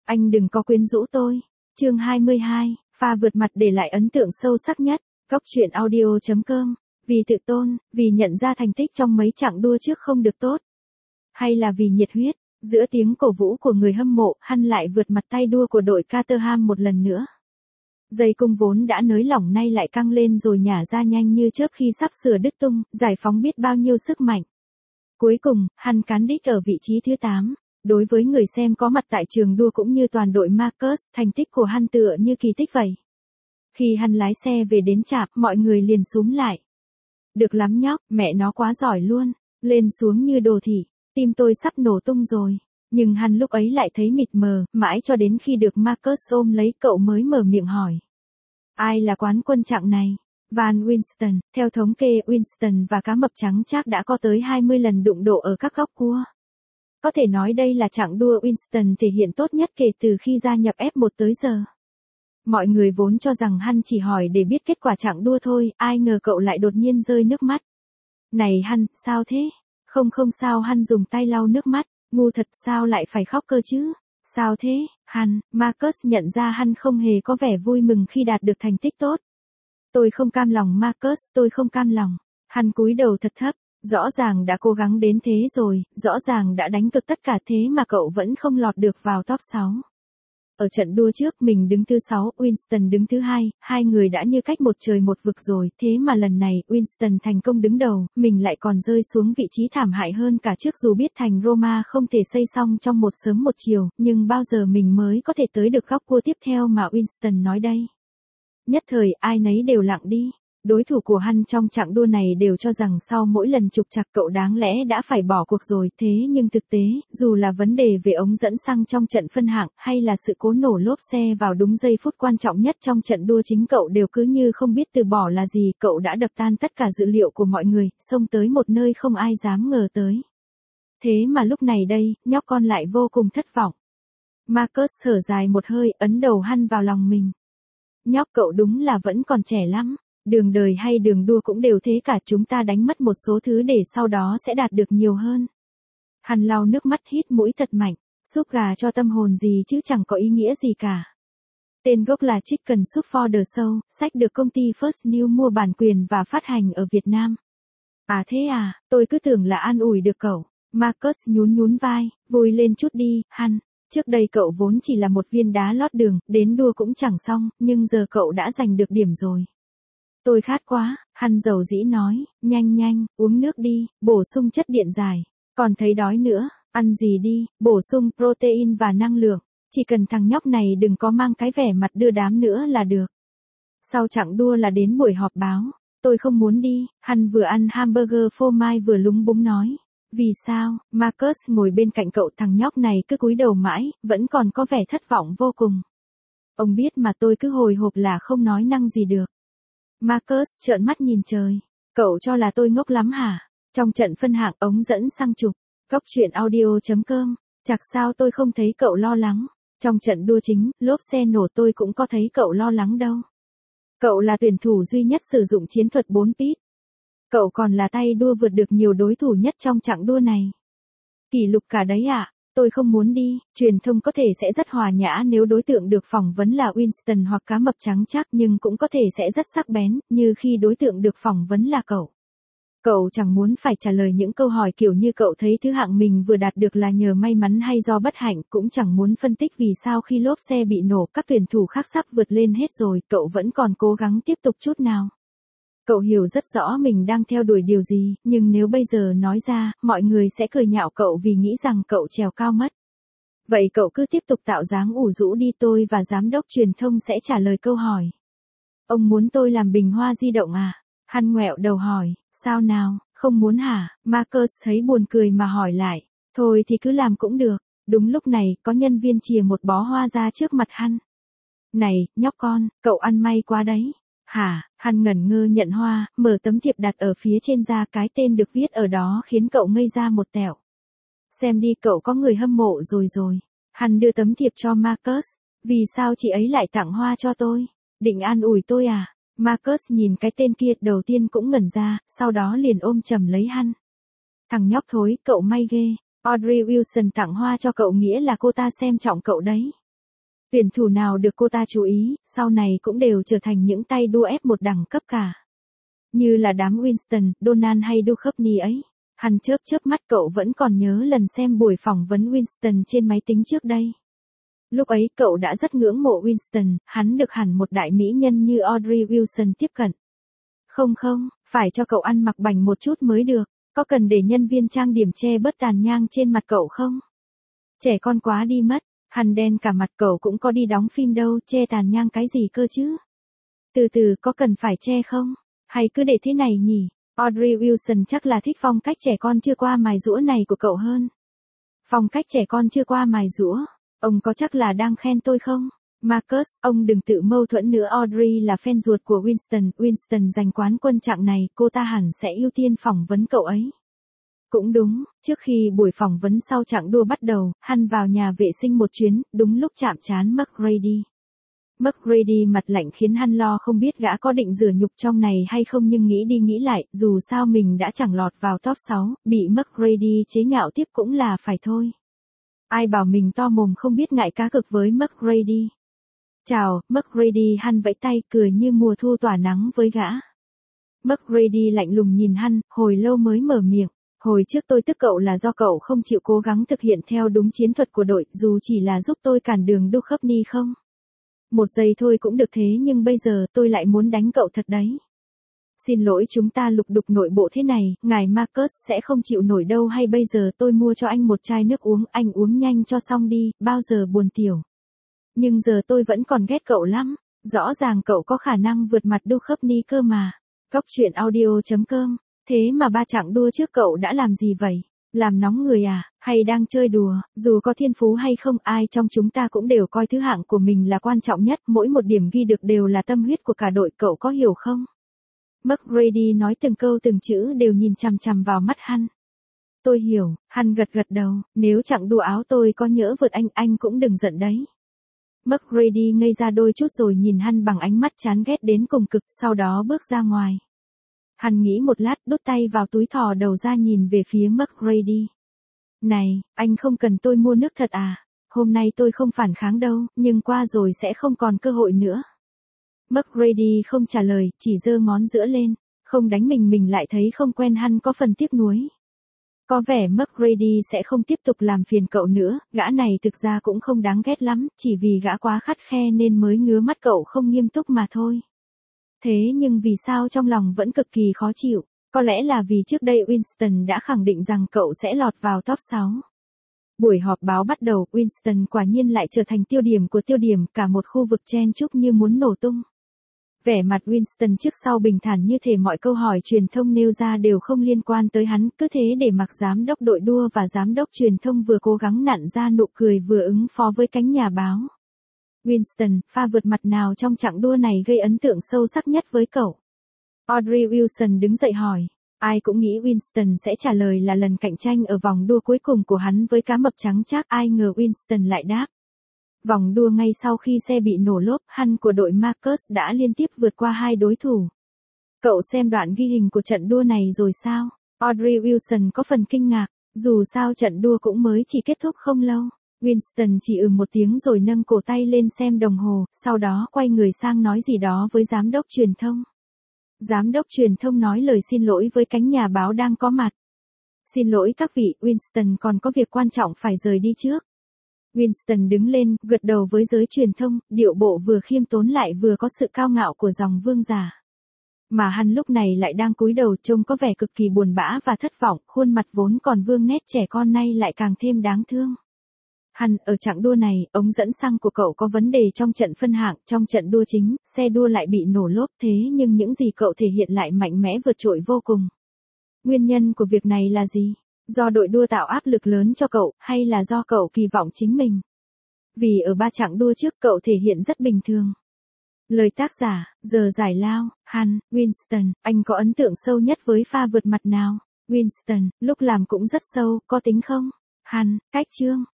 Anh đừng có quyến rũ tôi. Chương 22, pha vượt mặt để lại ấn tượng sâu sắc nhất. Góc truyện audio.com. Vì tự tôn, vì nhận ra thành tích trong mấy chặng đua trước không được tốt. Hay là vì nhiệt huyết, giữa tiếng cổ vũ của người hâm mộ, Hăn lại vượt mặt tay đua của đội Caterham một lần nữa. Dây cung vốn đã nới lỏng nay lại căng lên rồi nhả ra nhanh như chớp khi sắp sửa đứt tung, giải phóng biết bao nhiêu sức mạnh. Cuối cùng, Hăn cán đích ở vị trí thứ 8. Đối với người xem có mặt tại trường đua cũng như toàn đội Marcus, thành tích của Hăn tựa như kỳ tích vậy. Khi Hăn lái xe về đến trạm, mọi người liền xúm lại. Được lắm nhóc, mẹ nó quá giỏi luôn, lên xuống như đồ thị, tim tôi sắp nổ tung rồi. Nhưng Hăn lúc ấy lại thấy mịt mờ, mãi cho đến khi được Marcus ôm lấy cậu mới mở miệng hỏi. Ai là quán quân chặng này? Van Winston, theo thống kê Winston và cá mập trắng chắc đã có tới 20 lần đụng độ ở các góc cua. Có thể nói đây là chặng đua Winston thể hiện tốt nhất kể từ khi gia nhập F1 tới giờ. Mọi người vốn cho rằng Hăn chỉ hỏi để biết kết quả chặng đua thôi, ai ngờ cậu lại đột nhiên rơi nước mắt. Này Hăn, sao thế? Không sao, Hăn dùng tay lau nước mắt, ngu thật sao lại phải khóc cơ chứ? Sao thế, Hăn? Marcus nhận ra Hăn không hề có vẻ vui mừng khi đạt được thành tích tốt. Tôi không cam lòng Marcus, tôi không cam lòng. Hăn cúi đầu thật thấp, rõ ràng đã cố gắng đến thế rồi, rõ ràng đã đánh cực tất cả thế mà cậu vẫn không lọt được vào top 6. Ở trận đua trước mình đứng thứ 6, Winston đứng thứ 2, hai người đã như cách một trời một vực rồi, thế mà lần này Winston thành công đứng đầu, mình lại còn rơi xuống vị trí thảm hại hơn cả trước dù biết thành Roma không thể xây xong trong một sớm một chiều, nhưng bao giờ mình mới có thể tới được góc cua tiếp theo mà Winston nói đây. Nhất thời ai nấy đều lặng đi. Đối thủ của Hăn trong chặng đua này đều cho rằng sau mỗi lần trục trặc cậu đáng lẽ đã phải bỏ cuộc rồi, thế nhưng thực tế, dù là vấn đề về ống dẫn xăng trong trận phân hạng, hay là sự cố nổ lốp xe vào đúng giây phút quan trọng nhất trong trận đua chính cậu đều cứ như không biết từ bỏ là gì, cậu đã đập tan tất cả dự liệu của mọi người, xông tới một nơi không ai dám ngờ tới. Thế mà lúc này đây, nhóc con lại vô cùng thất vọng. Marcus thở dài một hơi, ấn đầu Hăn vào lòng mình. Nhóc cậu đúng là vẫn còn trẻ lắm. Đường đời hay đường đua cũng đều thế cả, chúng ta đánh mất một số thứ để sau đó sẽ đạt được nhiều hơn. Hăn lau nước mắt hít mũi thật mạnh, súp gà cho tâm hồn gì chứ chẳng có ý nghĩa gì cả. Tên gốc là Chicken Soup for the Soul, sách được công ty First New mua bản quyền và phát hành ở Việt Nam. À thế à, tôi cứ tưởng là an ủi được cậu. Marcus nhún vai, vui lên chút đi, Hăn. Trước đây cậu vốn chỉ là một viên đá lót đường, đến đua cũng chẳng xong, nhưng giờ cậu đã giành được điểm rồi. Tôi khát quá, Hăn dầu dĩ nói, nhanh, uống nước đi, bổ sung chất điện giải. Còn thấy đói nữa, ăn gì đi, bổ sung protein và năng lượng. Chỉ cần thằng nhóc này đừng có mang cái vẻ mặt đưa đám nữa là được. Sau chặng đua là đến buổi họp báo. Tôi không muốn đi, Hăn vừa ăn hamburger phô mai vừa lúng búng nói. Vì sao? Marcus ngồi bên cạnh cậu, thằng nhóc này cứ cúi đầu mãi, vẫn còn có vẻ thất vọng vô cùng. Ông biết mà tôi cứ hồi hộp là không nói năng gì được. Marcus trợn mắt nhìn trời. Cậu cho là tôi ngốc lắm hả? Trong trận phân hạng ống dẫn xăng trục. Góc truyện audio.com. Chạc sao tôi không thấy cậu lo lắng. Trong trận đua chính, lốp xe nổ tôi cũng có thấy cậu lo lắng đâu. Cậu là tuyển thủ duy nhất sử dụng chiến thuật 4 pit. Cậu còn là tay đua vượt được nhiều đối thủ nhất trong chặng đua này. Kỷ lục cả đấy ạ. Tôi không muốn đi, truyền thông có thể sẽ rất hòa nhã nếu đối tượng được phỏng vấn là Winston hoặc cá mập trắng chắc, nhưng cũng có thể sẽ rất sắc bén, như khi đối tượng được phỏng vấn là cậu. Cậu chẳng muốn phải trả lời những câu hỏi kiểu như cậu thấy thứ hạng mình vừa đạt được là nhờ may mắn hay do bất hạnh, cũng chẳng muốn phân tích vì sao khi lốp xe bị nổ các tuyển thủ khác sắp vượt lên hết rồi, cậu vẫn còn cố gắng tiếp tục chút nào. Cậu hiểu rất rõ mình đang theo đuổi điều gì, nhưng nếu bây giờ nói ra, mọi người sẽ cười nhạo cậu vì nghĩ rằng cậu trèo cao mất. Vậy cậu cứ tiếp tục tạo dáng ủ rũ đi, tôi và giám đốc truyền thông sẽ trả lời câu hỏi. Ông muốn tôi làm bình hoa di động à? Hăn ngoẹo đầu hỏi, sao nào, không muốn hả? Marcus thấy buồn cười mà hỏi lại, thôi thì cứ làm cũng được. Đúng lúc này, có nhân viên chìa một bó hoa ra trước mặt Hăn. Này, nhóc con, cậu ăn may quá đấy. Hả? Hăn ngẩn ngơ nhận hoa, mở tấm thiệp đặt ở phía trên ra, cái tên được viết ở đó khiến cậu ngây ra một tẹo. Xem đi, cậu có người hâm mộ rồi. Hăn đưa tấm thiệp cho Marcus. Vì sao chị ấy lại tặng hoa cho tôi? Định an ủi tôi à? Marcus nhìn cái tên kia đầu tiên cũng ngẩn ra, sau đó liền ôm chầm lấy Hăn. Thằng nhóc thối, cậu may ghê. Audrey Wilson tặng hoa cho cậu nghĩa là cô ta xem trọng cậu đấy. Tuyển thủ nào được cô ta chú ý, sau này cũng đều trở thành những tay đua F1 đẳng cấp cả. Như là đám Winston, Donald hay Duchovny ấy. Hắn chớp chớp mắt, cậu vẫn còn nhớ lần xem buổi phỏng vấn Winston trên máy tính trước đây. Lúc ấy cậu đã rất ngưỡng mộ Winston, hắn được hẳn một đại mỹ nhân như Audrey Wilson tiếp cận. Không, phải cho cậu ăn mặc bảnh một chút mới được, có cần để nhân viên trang điểm che bớt tàn nhang trên mặt cậu không? Trẻ con quá đi mất, hắn đen cả mặt, cậu cũng có đi đóng phim đâu, che tàn nhang cái gì cơ chứ? Từ từ, có cần phải che không? Hay cứ để thế này nhỉ? Audrey Wilson chắc là thích phong cách trẻ con chưa qua mài giũa này của cậu hơn. Phong cách trẻ con chưa qua mài giũa, ông có chắc là đang khen tôi không? Marcus, ông đừng tự mâu thuẫn nữa. Audrey là fan ruột của Winston, Winston giành quán quân chặng này, cô ta hẳn sẽ ưu tiên phỏng vấn cậu ấy. Cũng đúng, trước khi buổi phỏng vấn sau chặng đua bắt đầu, hắn vào nhà vệ sinh một chuyến, đúng lúc chạm trán McGrady. McGrady mặt lạnh khiến hắn lo không biết gã có định rửa nhục trong này hay không, nhưng nghĩ đi nghĩ lại, dù sao mình đã chẳng lọt vào top 6, bị McGrady chế nhạo tiếp cũng là phải thôi. Ai bảo mình to mồm không biết ngại cá cực với McGrady. Chào, McGrady, hắn vẫy tay cười như mùa thu tỏa nắng với gã. McGrady lạnh lùng nhìn hắn, hồi lâu mới mở miệng. Hồi trước tôi tức cậu là do cậu không chịu cố gắng thực hiện theo đúng chiến thuật của đội, dù chỉ là giúp tôi cản đường Duchovny không? Một giây thôi cũng được, thế nhưng bây giờ tôi lại muốn đánh cậu thật đấy. Xin lỗi, chúng ta lục đục nội bộ thế này, ngài Marcus sẽ không chịu nổi đâu, hay bây giờ tôi mua cho anh một chai nước uống, anh uống nhanh cho xong đi, bao giờ buồn tiểu. Nhưng giờ tôi vẫn còn ghét cậu lắm, rõ ràng cậu có khả năng vượt mặt Duchovny cơ mà. Góc truyện audio.com, thế mà 3 chặng đua trước cậu đã làm gì vậy? Làm nóng người à, hay đang chơi đùa? Dù có thiên phú hay không, ai trong chúng ta cũng đều coi thứ hạng của mình là quan trọng nhất, mỗi một điểm ghi được đều là tâm huyết của cả đội, cậu có hiểu không? McGrady nói từng câu từng chữ đều nhìn chằm chằm vào mắt hắn. Tôi hiểu, hắn gật gật đầu, nếu chặng đua áo tôi có nhỡ vượt anh cũng đừng giận đấy. McGrady ngây ra đôi chút rồi nhìn hắn bằng ánh mắt chán ghét đến cùng cực, sau đó bước ra ngoài. Hắn nghĩ một lát, đút tay vào túi thò đầu ra nhìn về phía McGrady. Này, anh không cần tôi mua nước thật à? Hôm nay tôi không phản kháng đâu, nhưng qua rồi sẽ không còn cơ hội nữa. McGrady không trả lời, chỉ giơ ngón giữa lên, không đánh mình lại thấy không quen, hắn có phần tiếc nuối. Có vẻ McGrady sẽ không tiếp tục làm phiền cậu nữa, gã này thực ra cũng không đáng ghét lắm, chỉ vì gã quá khắt khe nên mới ngứa mắt cậu không nghiêm túc mà thôi. Thế nhưng vì sao trong lòng vẫn cực kỳ khó chịu? Có lẽ là vì trước đây Winston đã khẳng định rằng cậu sẽ lọt vào top 6. Buổi họp báo bắt đầu, Winston quả nhiên lại trở thành tiêu điểm của tiêu điểm, cả một khu vực chen chúc như muốn nổ tung. Vẻ mặt Winston trước sau bình thản như thể mọi câu hỏi truyền thông nêu ra đều không liên quan tới hắn, cứ thế để mặc giám đốc đội đua và giám đốc truyền thông vừa cố gắng nặn ra nụ cười vừa ứng phó với cánh nhà báo. Winston, pha vượt mặt nào trong chặng đua này gây ấn tượng sâu sắc nhất với cậu? Audrey Wilson đứng dậy hỏi. Ai cũng nghĩ Winston sẽ trả lời là lần cạnh tranh ở vòng đua cuối cùng của hắn với cá mập trắng chắc, ai ngờ Winston lại đáp. Vòng đua ngay sau khi xe bị nổ lốp, hắn của đội Marcus đã liên tiếp vượt qua 2 đối thủ. Cậu xem đoạn ghi hình của trận đua này rồi sao? Audrey Wilson có phần kinh ngạc, dù sao trận đua cũng mới chỉ kết thúc không lâu. Winston chỉ một tiếng rồi nâng cổ tay lên xem đồng hồ, sau đó quay người sang nói gì đó với giám đốc truyền thông. Giám đốc truyền thông nói lời xin lỗi với cánh nhà báo đang có mặt. Xin lỗi các vị, Winston còn có việc quan trọng phải rời đi trước. Winston đứng lên, gật đầu với giới truyền thông, điệu bộ vừa khiêm tốn lại vừa có sự cao ngạo của dòng vương giả. Mà hắn lúc này lại đang cúi đầu, trông có vẻ cực kỳ buồn bã và thất vọng, khuôn mặt vốn còn vương nét trẻ con nay lại càng thêm đáng thương. Hắn, ở chặng đua này, ống dẫn xăng của cậu có vấn đề trong trận phân hạng, trong trận đua chính, xe đua lại bị nổ lốp, thế nhưng những gì cậu thể hiện lại mạnh mẽ vượt trội vô cùng. Nguyên nhân của việc này là gì? Do đội đua tạo áp lực lớn cho cậu, hay là do cậu kỳ vọng chính mình? Vì ở 3 chặng đua trước cậu thể hiện rất bình thường. Lời tác giả, giờ giải lao, hắn, Winston, anh có ấn tượng sâu nhất với pha vượt mặt nào? Winston, lúc làm cũng rất sâu, có tính không? Hắn, cách chương.